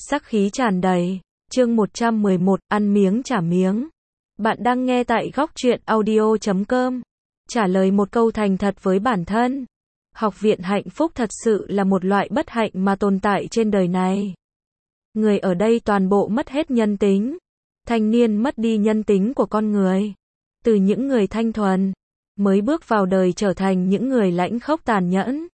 Sắc khí tràn đầy. Chương 111, ăn miếng trả miếng. Bạn đang nghe tại góc truyện audio.com. Trả lời một câu thành thật với bản thân. Học viện hạnh phúc thật sự là một loại bất hạnh mà tồn tại trên đời này. Người ở đây toàn bộ mất hết nhân tính. Thanh niên mất đi nhân tính của con người. Từ những người thanh thuần, mới bước vào đời trở thành những người lãnh khốc tàn nhẫn.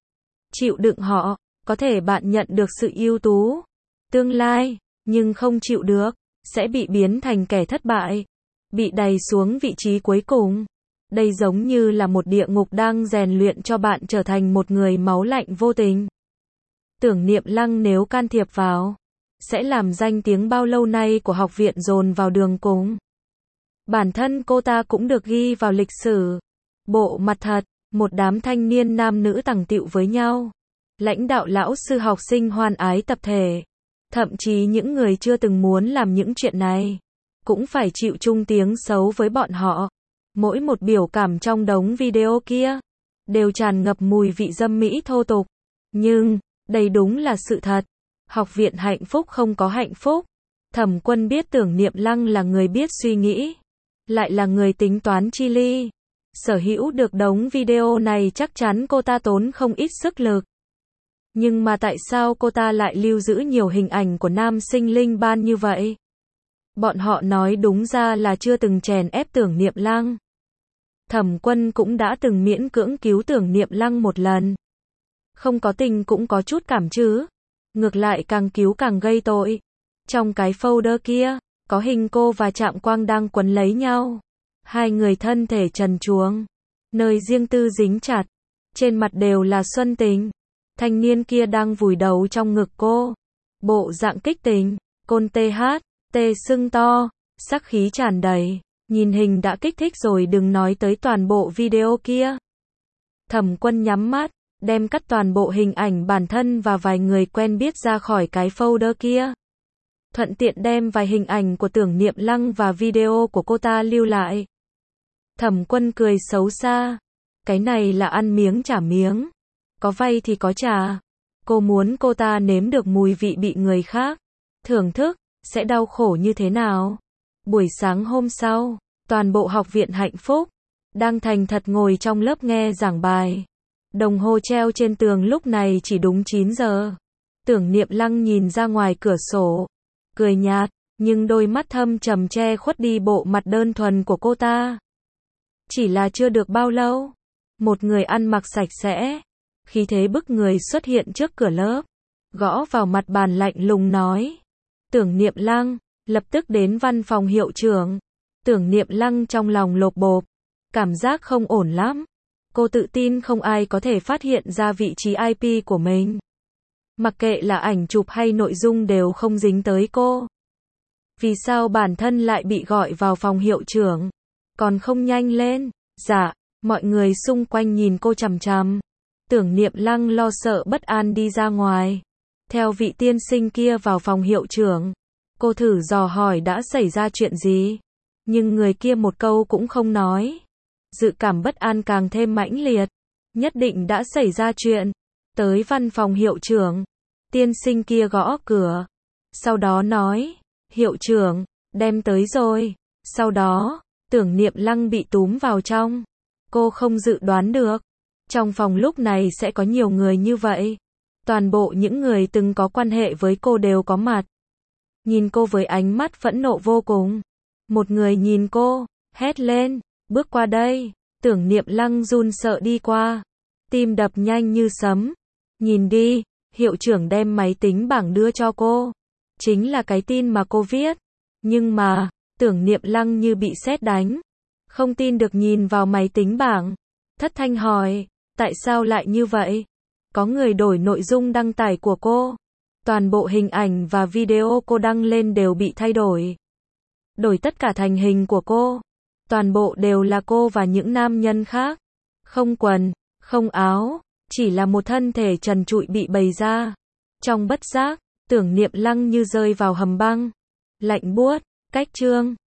Chịu đựng họ, có thể bạn nhận được sự ưu tú, tương lai, nhưng không chịu được, sẽ bị biến thành kẻ thất bại, bị đày xuống vị trí cuối cùng. Đây giống như là một địa ngục đang rèn luyện cho bạn trở thành một người máu lạnh vô tình. Tưởng Niệm Lăng nếu can thiệp vào, sẽ làm danh tiếng bao lâu nay của học viện dồn vào đường cùng. Bản thân cô ta cũng được ghi vào lịch sử. Bộ mặt thật, một đám thanh niên nam nữ tằng tịu với nhau. Lãnh đạo lão sư học sinh hoan ái tập thể. Thậm chí những người chưa từng muốn làm những chuyện này, cũng phải chịu chung tiếng xấu với bọn họ. Mỗi một biểu cảm trong đống video kia, đều tràn ngập mùi vị dâm mỹ thô tục. Nhưng, đây đúng là sự thật. Học viện hạnh phúc không có hạnh phúc. Thẩm Quân biết Tưởng Niệm Lăng là người biết suy nghĩ, lại là người tính toán chi ly. Sở hữu được đống video này chắc chắn cô ta tốn không ít sức lực. Nhưng mà tại sao cô ta lại lưu giữ nhiều hình ảnh của nam sinh linh ban như vậy? Bọn họ nói đúng ra là chưa từng chèn ép Tưởng Niệm Lăng. Thẩm Quân cũng đã từng miễn cưỡng cứu Tưởng Niệm Lăng một lần. Không có tình cũng có chút cảm chứ. Ngược lại càng cứu càng gây tội. Trong cái folder kia, có hình cô và Trạm Quang đang quấn lấy nhau. Hai người thân thể trần truồng, nơi riêng tư dính chặt, trên mặt đều là xuân tình. Thanh niên kia đang vùi đầu trong ngực cô. Bộ dạng kích tình, côn tê sưng to, sắc khí tràn đầy. Nhìn hình đã kích thích rồi đừng nói tới toàn bộ video kia. Thẩm Quân nhắm mắt, đem cắt toàn bộ hình ảnh bản thân và vài người quen biết ra khỏi cái folder kia. Thuận tiện đem vài hình ảnh của Tưởng Niệm Lăng và video của cô ta lưu lại. Thẩm Quân cười xấu xa. Cái này là ăn miếng trả miếng. Có vay thì có trả. Cô muốn cô ta nếm được mùi vị bị người khác thưởng thức, sẽ đau khổ như thế nào. Buổi sáng hôm sau, toàn bộ học viện hạnh phúc đang thành thật ngồi trong lớp nghe giảng bài. Đồng hồ treo trên tường lúc này chỉ đúng 9 giờ. Tưởng Niệm Lăng nhìn ra ngoài cửa sổ, cười nhạt, nhưng đôi mắt thâm trầm che khuất đi bộ mặt đơn thuần của cô ta. Chỉ là chưa được bao lâu, một người ăn mặc sạch sẽ, khí thế bức người xuất hiện trước cửa lớp, gõ vào mặt bàn lạnh lùng nói: Tưởng Niệm Lăng, lập tức đến văn phòng hiệu trưởng. Tưởng Niệm Lăng trong lòng lộp bộp, cảm giác không ổn lắm. Cô tự tin không ai có thể phát hiện ra vị trí IP của mình. Mặc kệ là ảnh chụp hay nội dung đều không dính tới cô. Vì sao bản thân lại bị gọi vào phòng hiệu trưởng? Còn không nhanh lên? Dạ, mọi người xung quanh nhìn cô chằm chằm. Tưởng Niệm Lăng lo sợ bất an đi ra ngoài. Theo vị tiên sinh kia vào phòng hiệu trưởng. Cô thử dò hỏi đã xảy ra chuyện gì. Nhưng người kia một câu cũng không nói. Dự cảm bất an càng thêm mãnh liệt. Nhất định đã xảy ra chuyện. Tới văn phòng hiệu trưởng. Tiên sinh kia gõ cửa. Sau đó nói: Hiệu trưởng, đem tới rồi. Sau đó, Tưởng Niệm Lăng bị túm vào trong. Cô không dự đoán được. Trong phòng lúc này sẽ có nhiều người như vậy. Toàn bộ những người từng có quan hệ với cô đều có mặt. Nhìn cô với ánh mắt phẫn nộ vô cùng. Một người nhìn cô, hét lên: Bước qua đây. Tưởng Niệm Lăng run sợ đi qua. Tim đập nhanh như sấm. Nhìn đi, hiệu trưởng đem máy tính bảng đưa cho cô. Chính là cái tin mà cô viết. Nhưng mà, Tưởng Niệm Lăng như bị sét đánh. Không tin được nhìn vào máy tính bảng. Thất thanh hỏi: Tại sao lại như vậy? Có người đổi nội dung đăng tải của cô. Toàn bộ hình ảnh và video cô đăng lên đều bị thay đổi. Đổi tất cả thành hình của cô. Toàn bộ đều là cô và những nam nhân khác. Không quần, không áo, chỉ là một thân thể trần trụi bị bày ra. Trong bất giác, Tưởng Niệm Lăng như rơi vào hầm băng. Lạnh buốt, cách chương.